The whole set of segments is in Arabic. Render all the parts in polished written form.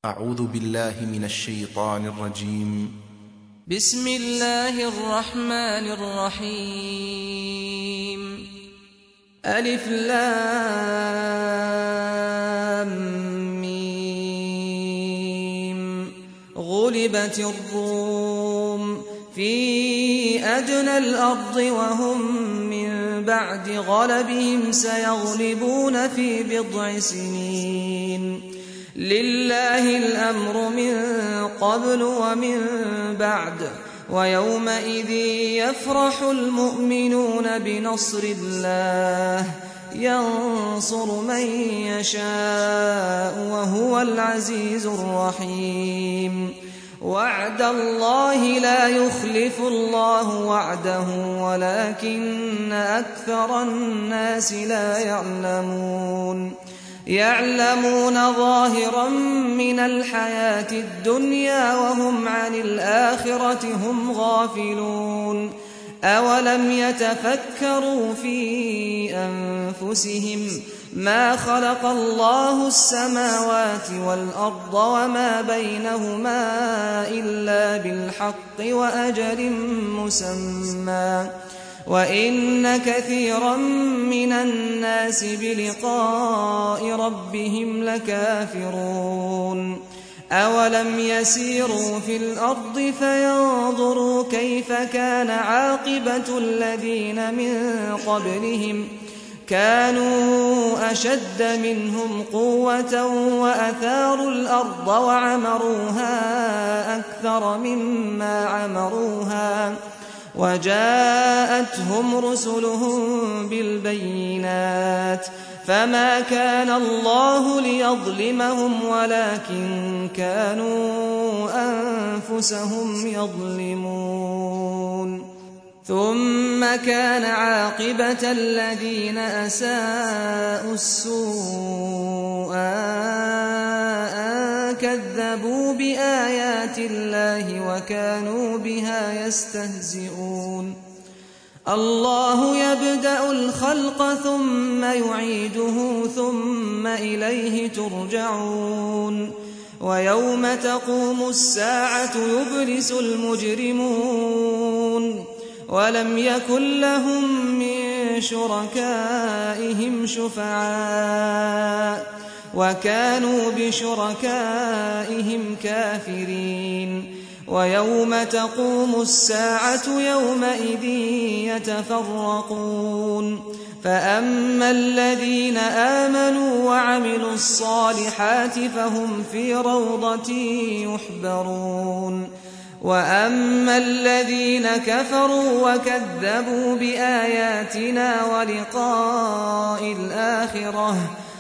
أعوذ بالله من الشيطان الرجيم. بسم الله الرحمن الرحيم. ألف لام ميم. غلبت الروم في أدنى الأرض وهم من بعد غلبهم سيغلبون في بضع سنين. لله الأمر من قبل ومن بعد ويومئذ يفرح المؤمنون بنصر الله ينصر من يشاء وهو العزيز الرحيم. وعد الله لا يخلف الله وعده ولكن أكثر الناس لا يعلمون ظاهرا من الحياة الدنيا وهم عن الآخرة هم غافلون. أولم يتفكروا في أنفسهم ما خلق الله السماوات والأرض وما بينهما إلا بالحق وأجل مسمى وإن كثيرا من الناس بلقاء ربهم لكافرون. أولم يسيروا في الأرض فينظروا كيف كان عاقبة الذين من قبلهم كانوا أشد منهم قوة وأثاروا الأرض وعمروها أكثر مما عمروها وجاءتهم رسلهم بالبينات فما كان الله ليظلمهم ولكن كانوا أنفسهم يظلمون. ثم كان عاقبة الذين أساءوا السوء أن كذبوا بآيات الله وكانوا بها يستهزئون. الله يبدأ الخلق ثم يعيده ثم إليه ترجعون. ويوم تقوم الساعة يبلس المجرمون ولم يكن لهم من شركائهم شفعاء وكانوا بشركائهم كافرين. ويوم تقوم الساعة يومئذ يتفرقون فأما الذين آمنوا وعملوا الصالحات فهم في روضة يحبرون وأما الذين كفروا وكذبوا بآياتنا ولقاء الآخرة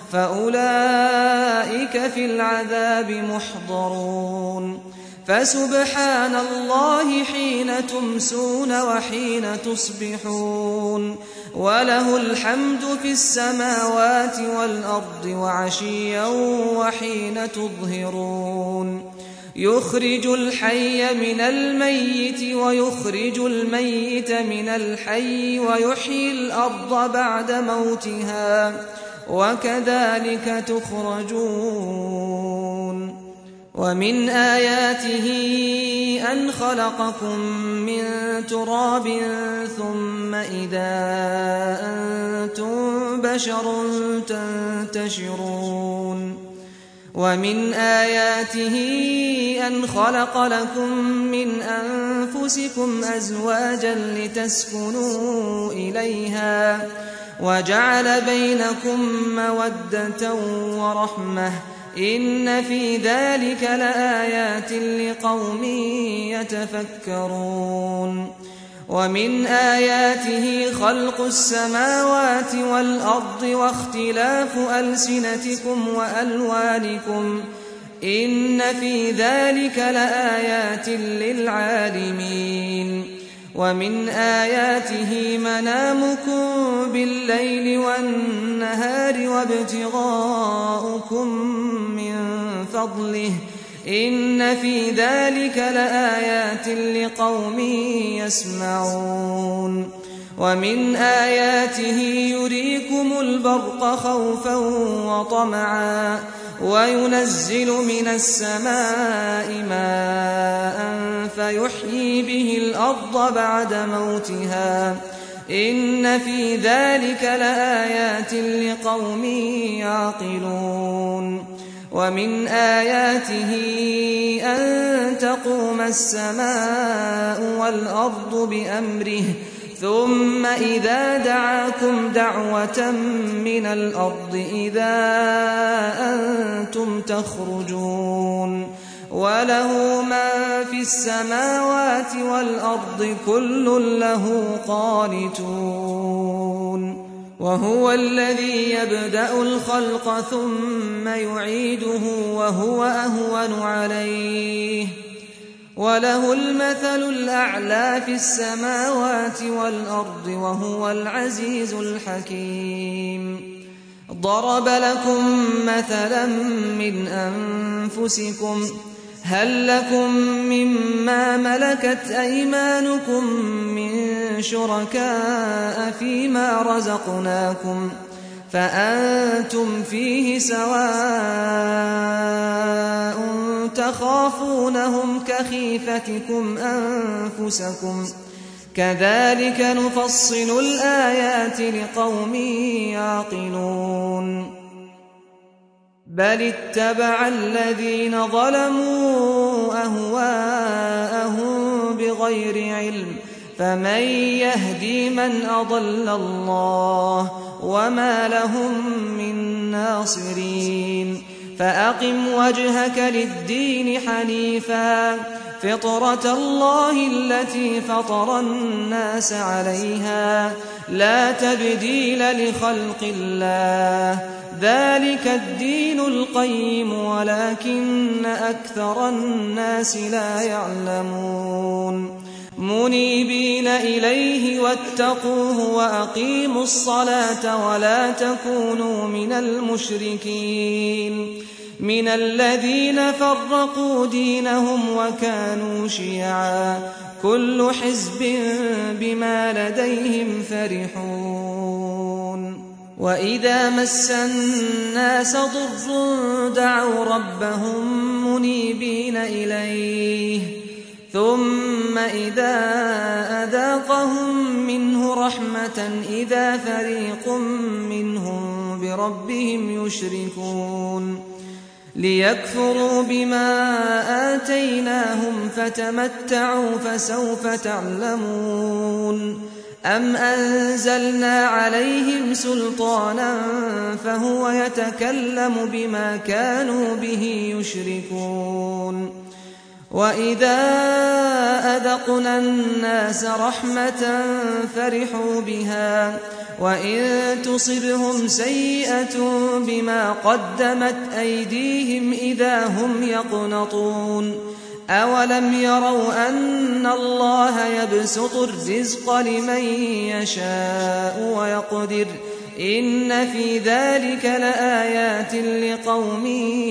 فأولئك في العذاب محضرون. فسبحان الله حين تمسون وحين تصبحون وله الحمد في السماوات والأرض وعشيا وحين تظهرون. يخرج الحي من الميت ويخرج الميت من الحي ويحيي الأرض بعد موتها وكذلك تخرجون. ومن آياته أن خلقكم من تراب ثم إذا أنتم بشر تنتشرون. ومن آياته أن خلق لكم من أنفسكم أزواجا لتسكنوا إليها وجعل بينكم مودة ورحمة إن في ذلك لآيات لقوم يتفكرون. ومن آياته خلق السماوات والأرض واختلاف ألسنتكم وألوانكم إن في ذلك لآيات للعالمين. ومن آياته منامكم بالليل والنهار وابتغاؤكم من فضله إن في ذلك لآيات لقوم يسمعون. ومن آياته يريكم البرق خوفا وطمعا وينزل من السماء ماء فيحيي به الأرض بعد موتها إن في ذلك لآيات لقوم يعقلون ومن آياته أن تقوم السماء والأرض بأمره ثم إذا دعاكم دعوة من الأرض إذا أنتم تخرجون وله ما في السماوات والأرض كل له قانتون وهو الذي يبدأ الخلق ثم يعيده وهو أهون عليه وله المثل الأعلى في السماوات والأرض وهو العزيز الحكيم ضرب لكم مثلا من أنفسكم هل لكم مما ملكت أيمانكم من شركاء فيما رزقناكم فأنتم فيه سواء تخافونهم كخيفتكم أنفسكم كذلك نفصل الآيات لقوم يعقلون بل اتبع الذين ظلموا أهواءهم بغير علم فمن يهدي من أضل الله وما لهم من ناصرين فأقم وجهك للدين حنيفا فطرة الله التي فطر الناس عليها لا تبديل لخلق الله ذلك الدين القيم ولكن أكثر الناس لا يعلمون منيبين إليه واتقوه وأقيموا الصلاة ولا تكونوا من المشركين من الذين فرقوا دينهم وكانوا شيعا كل حزب بما لديهم فرحون وإذا مس الناس ضر دعوا ربهم منيبين إليه ثم إذا أذاقهم منه رحمة إذا فريق منهم بربهم يشركون ليكفروا بما آتيناهم فتمتعوا فسوف تعلمون أم أنزلنا عليهم سلطانا فهو يتكلم بما كانوا به يشركون وإذا أذقنا الناس رحمة فرحوا بها وإن تصبهم سيئة بما قدمت أيديهم إذا هم يقنطون أولم يروا أن الله يبسط الرزق لمن يشاء ويقدر إن في ذلك لآيات لقوم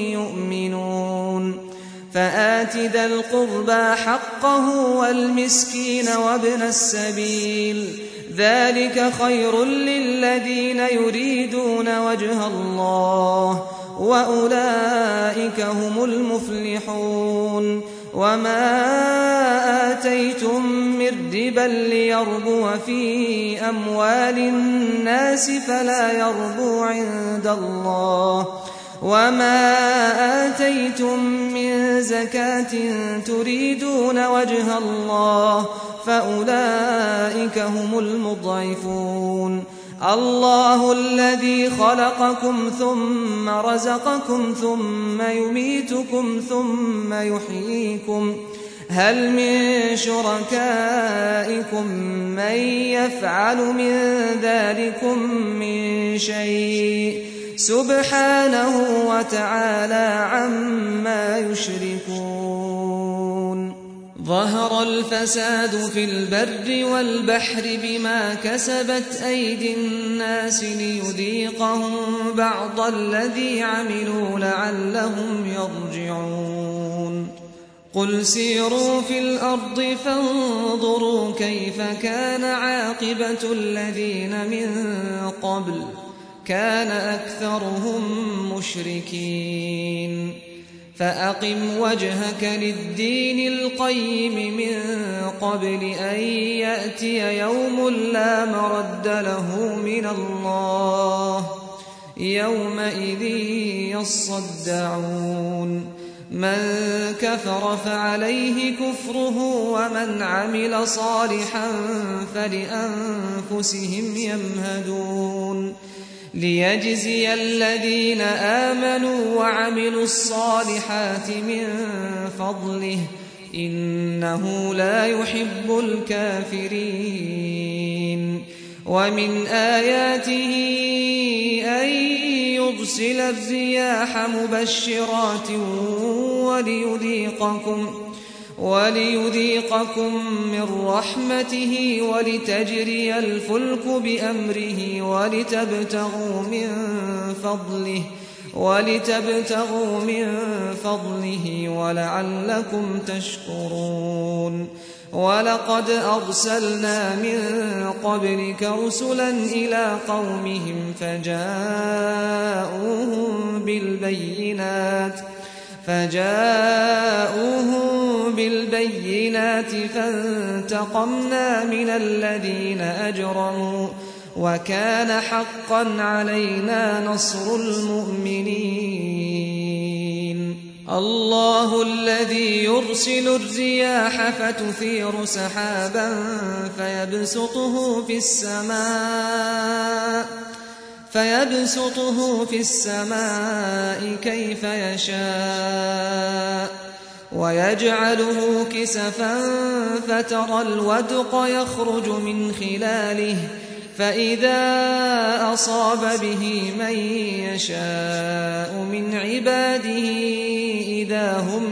يؤمنون فآت ذا القربى حقه والمسكين وابن السبيل ذلك خير للذين يريدون وجه الله وأولئك هم المفلحون وما آتيتم من ربا ليربو في أموال الناس فلا يربو عند الله وما آتيتم من زكاة تريدون وجه الله فأولئك هم المضعفون الله الذي خلقكم ثم رزقكم ثم يميتكم ثم يحييكم هل من شركائكم من يفعل من ذلكم من شيء سبحانه وتعالى عما يشركون ظهر الفساد في البر والبحر بما كسبت أيدي الناس ليذيقهم بعض الذي عملوا لعلهم يرجعون قل سيروا في الأرض فانظروا كيف كان عاقبة الذين من قبل كان أكثرهم مشركين فأقم وجهك للدين القيم من قبل أن يأتي يوم لا مرد له من الله يومئذ يصدعون من كفر فعليه كفره ومن عمل صالحا فلأنفسهم يمهدون ليجزي الذين آمنوا وعملوا الصالحات من فضله إنه لا يحب الكافرين ومن آياته أن يرسل الرياح مبشرات وليذيقكم من رحمته ولتجري الفلك بأمره ولتبتغوا من فضله ولعلكم تشكرون ولقد أرسلنا من قبلك رسلا إلى قومهم فجاءوهم بالبينات فانتقمنا من الذين أجرموا وكان حقا علينا نصر المؤمنين الله الذي يرسل الرياح فتثير سحابا فيبسطه في السماء كيف يشاء ويجعله كسفا فترى الودق يخرج من خلاله فإذا أصاب به من يشاء من عباده إذا هم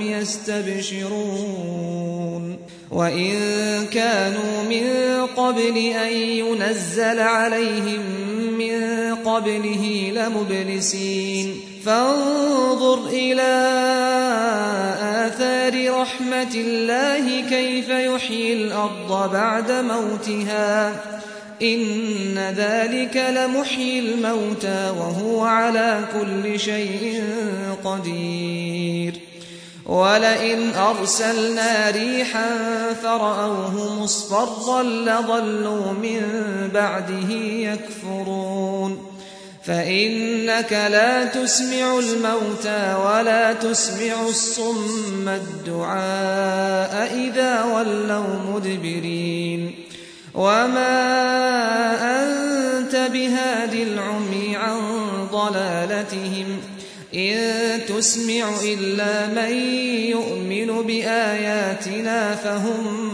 يستبشرون وإن كانوا من قبل أن ينزل عليهم من قبله لمبلسين فانظر إلى آثار رحمة الله كيف يحيي الأرض بعد موتها إن ذلك لمحيي الموتى وهو على كل شيء قدير ولئن أرسلنا ريحا فرأوه مصفرا لظلوا من بعده يكفرون فإنك لا تسمع الموتى ولا تسمع الصم الدعاء إذا ولوا مدبرين وما أنت بهاد العمي عن ضلالتهم إن تسمع إلا من يؤمن بآياتنا فهم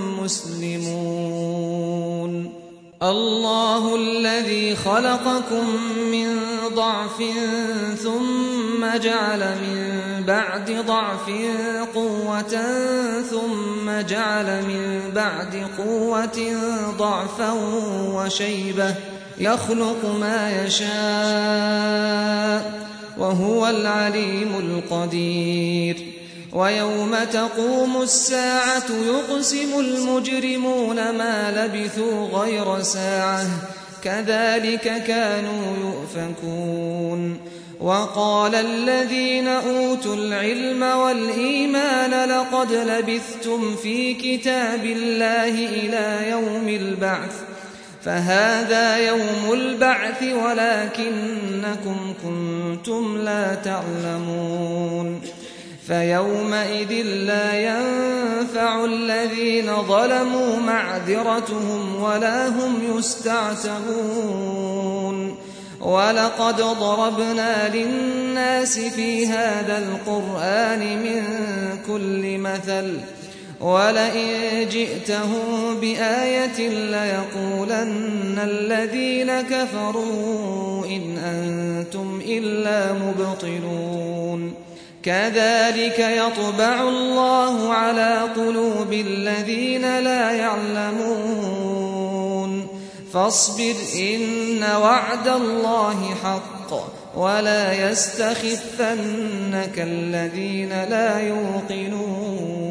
مسلمون الله الذي خلقكم من ضعف ثم جعل من بعد ضعف قوة ثم جعل من بعد قوة ضعفا وشيبة يخلق ما يشاء وهو العليم القدير ويوم تقوم الساعة يقسم المجرمون ما لبثوا غير ساعة كذلك كانوا يؤفكون وقال الذين أوتوا العلم والإيمان لقد لبثتم في كتاب الله إلى يوم البعث فهذا يوم البعث ولكنكم كنتم لا تعلمون فيومئذ لا ينفع الذين ظلموا معذرتهم ولا هم يستعتبون ولقد ضربنا للناس في هذا القرآن من كل مثل ولئن جئتهم بآية ليقولن الذين كفروا إن أنتم إلا مبطلون كذلك يطبع الله على قلوب الذين لا يعلمون فاصبر إن وعد الله حق ولا يستخفنك الذين لا يوقنون